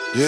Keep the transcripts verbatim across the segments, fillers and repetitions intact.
Yeah.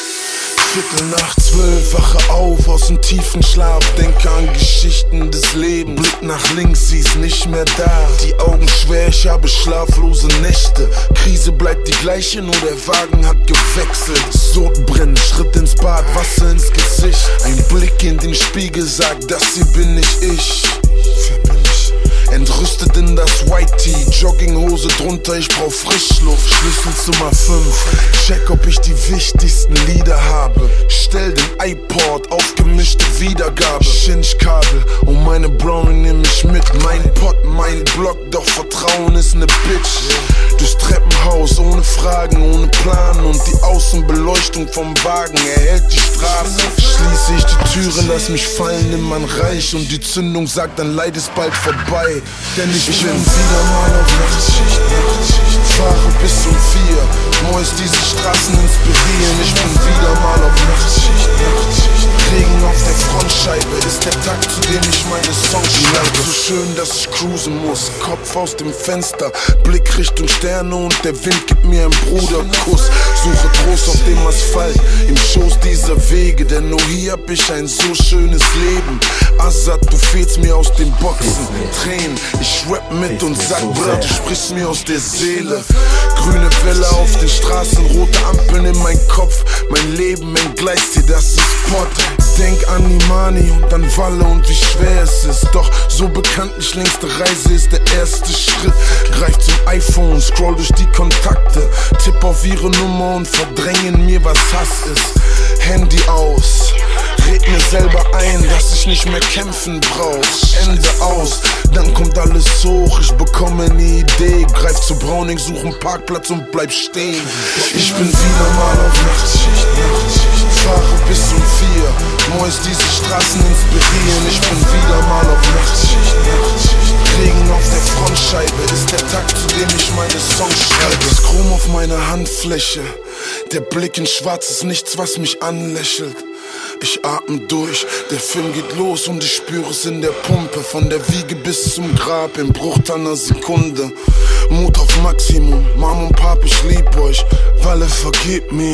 Viertel nach zwölf, wache auf aus dem tiefen Schlaf, denke an Geschichten des Lebens. Blick nach links, sie ist nicht mehr da. Die Augen schwer, ich habe schlaflose Nächte. Krise bleibt die gleiche, nur der Wagen hat gewechselt. Sodbrennen, Schritt ins Bad, Wasser ins Gesicht. Ein Blick in den Spiegel sagt, das hier bin nicht ich. Wer bin ich? Entrüstet in das White Tee, Jogginghose drunter, ich brauch Frischluft. Schlüsselzimmer fünf, check ob ich die wichtigsten Lieder habe. Stell den iPod auf gemischte Wiedergabe. Schinchkabel und meine Brownie nehm ich mit. Mein Pot, mein Block, doch Vertrauen ist ne Bitch. Durchs Treppenhaus, ohne Fragen, ohne Plan. Und die Außenbeleuchtung vom Wagen erhält die Straße. Schließe ich die Türe, lass mich fallen in mein Reich. Und die Zündung sagt, dein Leid ist bald vorbei. Denn ich, ich bin wieder mal auf Nachtschicht, Nachtschicht. Fahre bis um vier, Mois diese Straßen inspirieren. Ich bin wieder mal auf Nachtschicht, Nachtschicht. Regen auf der Frontscheibe ist der Takt, zu dem ich meine Songs schreibe. So schön, dass ich cruisen muss, Kopf aus dem Fenster, Blick Richtung Sterne und der Wind gibt mir einen Bruderkuss. Suche Trost auf dem Asphalt, im Schoß dieser Wege, denn nur hier hab ich ein so schönes Leben. Azad, du fehlst mir aus den Boxen, Tränen, ich rap mit und sag, Bruder, du sprichst mir aus der Seele. Grüne Welle auf den Straßen, rote Ampeln in mein Kopf, mein Leben entgleist hier, das ist Pott. Denk an Imani und an Walle und wie schwer es ist. Doch so bekannt, nicht längste Reise ist der erste Schritt. Greif zum iPhone, scroll durch die Kontakte, tipp auf ihre Nummer und verdrängen mir, was Hass ist. Handy aus, red mir selber ein, dass ich nicht mehr kämpfen brauch. Ende aus, dann kommt alles hoch, ich bekomme eine Idee. Greif zu Browning, such einen Parkplatz und bleib stehen. Ich bin wieder mal auf Nachtschicht, Nachtschicht. Fahre bis um vier, Mois diese Straßen inspirieren. Ich bin wieder mal auf Nachtschicht, Nachtschicht. Regen auf der Frontscheibe ist der Takt, zu dem ich meine Songs schreibe. Das Chrom auf meiner Handfläche, der Blick in Schwarz ist nichts, was mich anlächelt. Ich atme durch, der Film geht los und ich spüre es in der Pumpe. Von der Wiege bis zum Grab im Bruchteil einer Sekunde. Mut auf Maximum, Mom und Pap, ich lieb euch. Walle, vergib mir,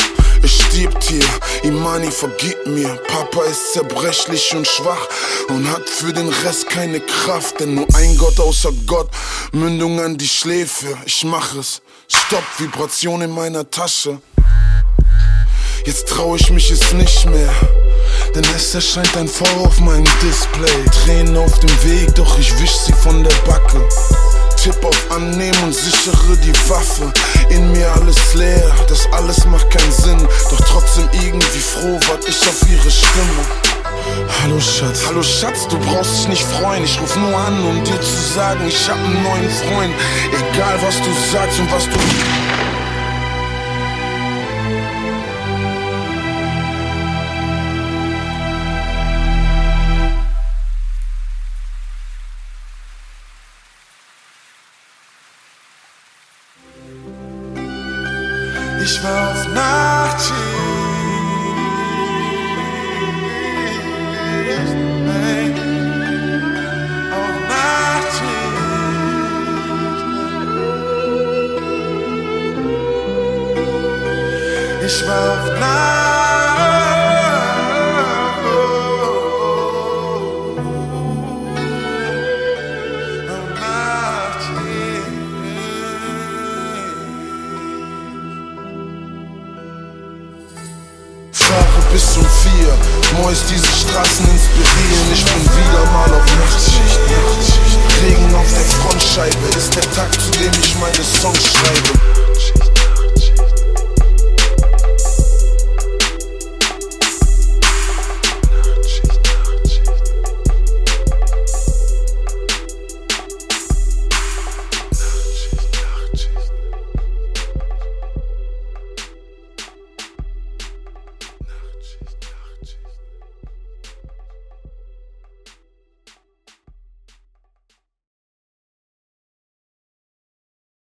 es stirbt hier, Imani, vergib mir. Papa ist zerbrechlich und schwach und hat für den Rest keine Kraft. Denn nur ein Gott außer Gott, Mündung an die Schläfe. Ich mach es, Stopp, Vibration in meiner Tasche. Jetzt trau ich mich es nicht mehr, denn es erscheint ein V auf meinem Display. Tränen auf dem Weg, doch ich wisch sie von der Backe. Tipp auf Annehmen und sichere die Waffe. In mir alles leer, das alles macht keinen Sinn. Doch trotzdem irgendwie froh wart ich auf ihre Stimme. Hallo Schatz, hallo Schatz, du brauchst dich nicht freuen. Ich ruf nur an, um dir zu sagen, ich hab einen neuen Freund. Egal was du sagst und was du... Ich war auf Nachtschicht, hey, auf Nachtschicht. Ich war auf Nachtschicht. Bis um vier, Mois diese Straßen inspirieren. Ich bin wieder mal auf Nachtschicht, Nachtschicht. Regen auf der Frontscheibe ist der Takt, zu dem ich meine Songs schreibe.